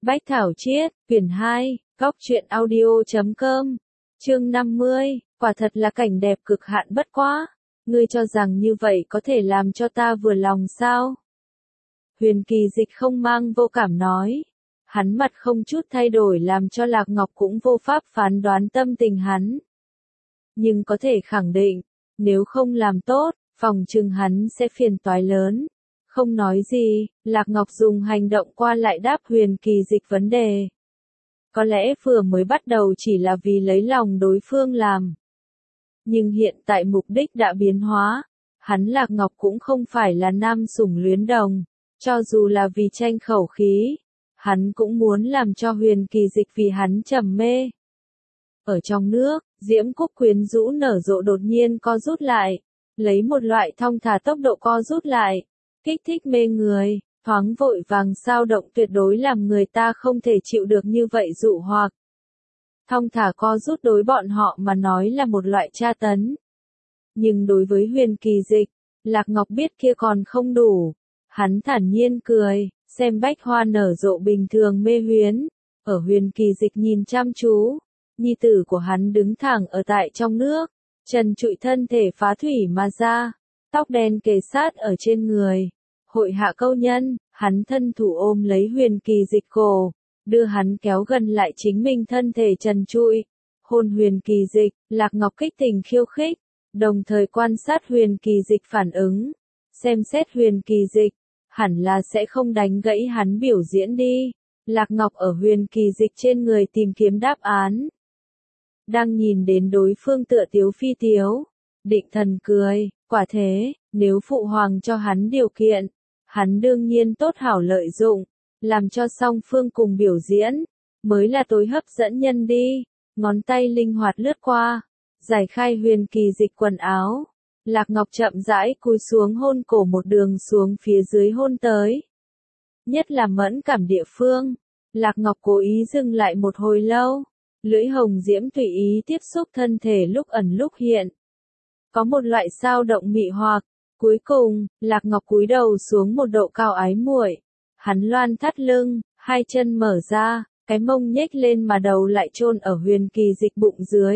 Bách Thảo Chiết, quyển 2, góc truyện audio.com, chương 50, quả thật là cảnh đẹp cực hạn bất quá. Ngươi cho rằng như vậy có thể làm cho ta vừa lòng sao? Huyền Kỳ Dịch không mang vô cảm nói. Hắn mặt không chút thay đổi làm cho Lạc Ngọc cũng vô pháp phán đoán tâm tình hắn. Nhưng có thể khẳng định, nếu không làm tốt, phòng chừng hắn sẽ phiền toái lớn. Không nói gì, Lạc Ngọc dùng hành động qua lại đáp Huyền Kỳ Dịch vấn đề. Có lẽ vừa mới bắt đầu chỉ là vì lấy lòng đối phương làm. Nhưng hiện tại mục đích đã biến hóa. Hắn Lạc Ngọc cũng không phải là nam sủng luyến đồng. Cho dù là vì tranh khẩu khí, hắn cũng muốn làm cho Huyền Kỳ Dịch vì hắn trầm mê. Ở trong nước, Diễm Cúc quyến rũ nở rộ đột nhiên co rút lại. Lấy một loại thong thả tốc độ co rút lại. Kích thích mê người, thoáng vội vàng sao động tuyệt đối làm người ta không thể chịu được như vậy dụ hoặc. Thong thả co rút đối bọn họ mà nói là một loại tra tấn. Nhưng đối với Huyền Kỳ Dịch, Lạc Ngọc biết kia còn không đủ. Hắn thản nhiên cười, xem bách hoa nở rộ bình thường mê huyến. Ở Huyền Kỳ Dịch nhìn chăm chú, nhi tử của hắn đứng thẳng ở tại trong nước, trần trụi thân thể phá thủy mà ra. Tóc đen kề sát ở trên người. Hội hạ câu nhân, hắn thân thủ ôm lấy Huyền Kỳ Dịch cổ, đưa hắn kéo gần lại chính mình thân thể trần trụi. Hôn Huyền Kỳ Dịch, Lạc Ngọc kích tình khiêu khích, đồng thời quan sát Huyền Kỳ Dịch phản ứng. Xem xét Huyền Kỳ Dịch, hẳn là sẽ không đánh gãy hắn biểu diễn đi. Lạc Ngọc ở Huyền Kỳ Dịch trên người tìm kiếm đáp án. Đang nhìn đến đối phương tựa tiếu phi tiếu. Định Thần cười, quả thế, nếu phụ hoàng cho hắn điều kiện, hắn đương nhiên tốt hảo lợi dụng, làm cho song phương cùng biểu diễn, mới là tối hấp dẫn nhân đi. Ngón tay linh hoạt lướt qua, giải khai Huyền Kỳ Dịch quần áo. Lạc Ngọc chậm rãi cúi xuống hôn cổ một đường xuống phía dưới hôn tới. Nhất là mẫn cảm địa phương, Lạc Ngọc cố ý dừng lại một hồi lâu, lưỡi hồng diễm tùy ý tiếp xúc thân thể lúc ẩn lúc hiện. Có một loại sao động mị hoặc. Cuối cùng, Lạc Ngọc cúi đầu xuống một độ cao ái muội. Hắn loan thắt lưng, hai chân mở ra, cái mông nhếch lên mà đầu lại chôn ở Huyền Kỳ Dịch bụng dưới.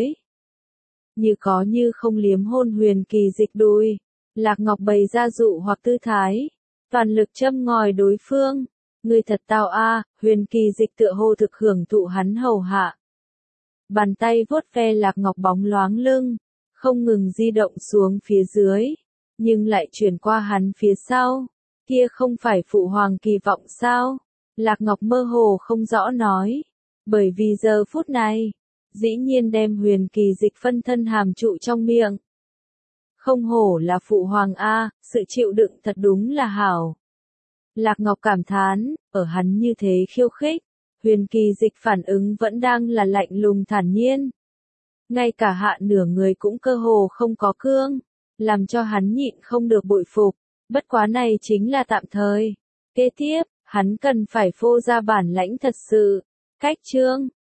Như có như không liếm hôn Huyền Kỳ Dịch đùi. Lạc Ngọc bày ra dụ hoặc tư thái, toàn lực châm ngòi đối phương. Ngươi thật tao a, Huyền Kỳ Dịch tựa hồ thực hưởng thụ hắn hầu hạ. Bàn tay vuốt ve Lạc Ngọc bóng loáng lưng, không ngừng di động xuống phía dưới, nhưng lại chuyển qua hắn phía sau. Kia không phải phụ hoàng kỳ vọng sao? Lạc Ngọc mơ hồ không rõ nói. Bởi vì giờ phút này, dĩ nhiên đem Huyền Kỳ Dịch phân thân hàm trụ trong miệng. Không hổ là phụ hoàng a, sự chịu đựng thật đúng là hảo. Lạc Ngọc cảm thán, ở hắn như thế khiêu khích, Huyền Kỳ Dịch phản ứng vẫn đang là lạnh lùng thản nhiên. Ngay cả hạ nửa người cũng cơ hồ không có cương, làm cho hắn nhịn không được bội phục. Bất quá này chính là tạm thời. Kế tiếp, hắn cần phải phô ra bản lãnh thật sự. Cách chương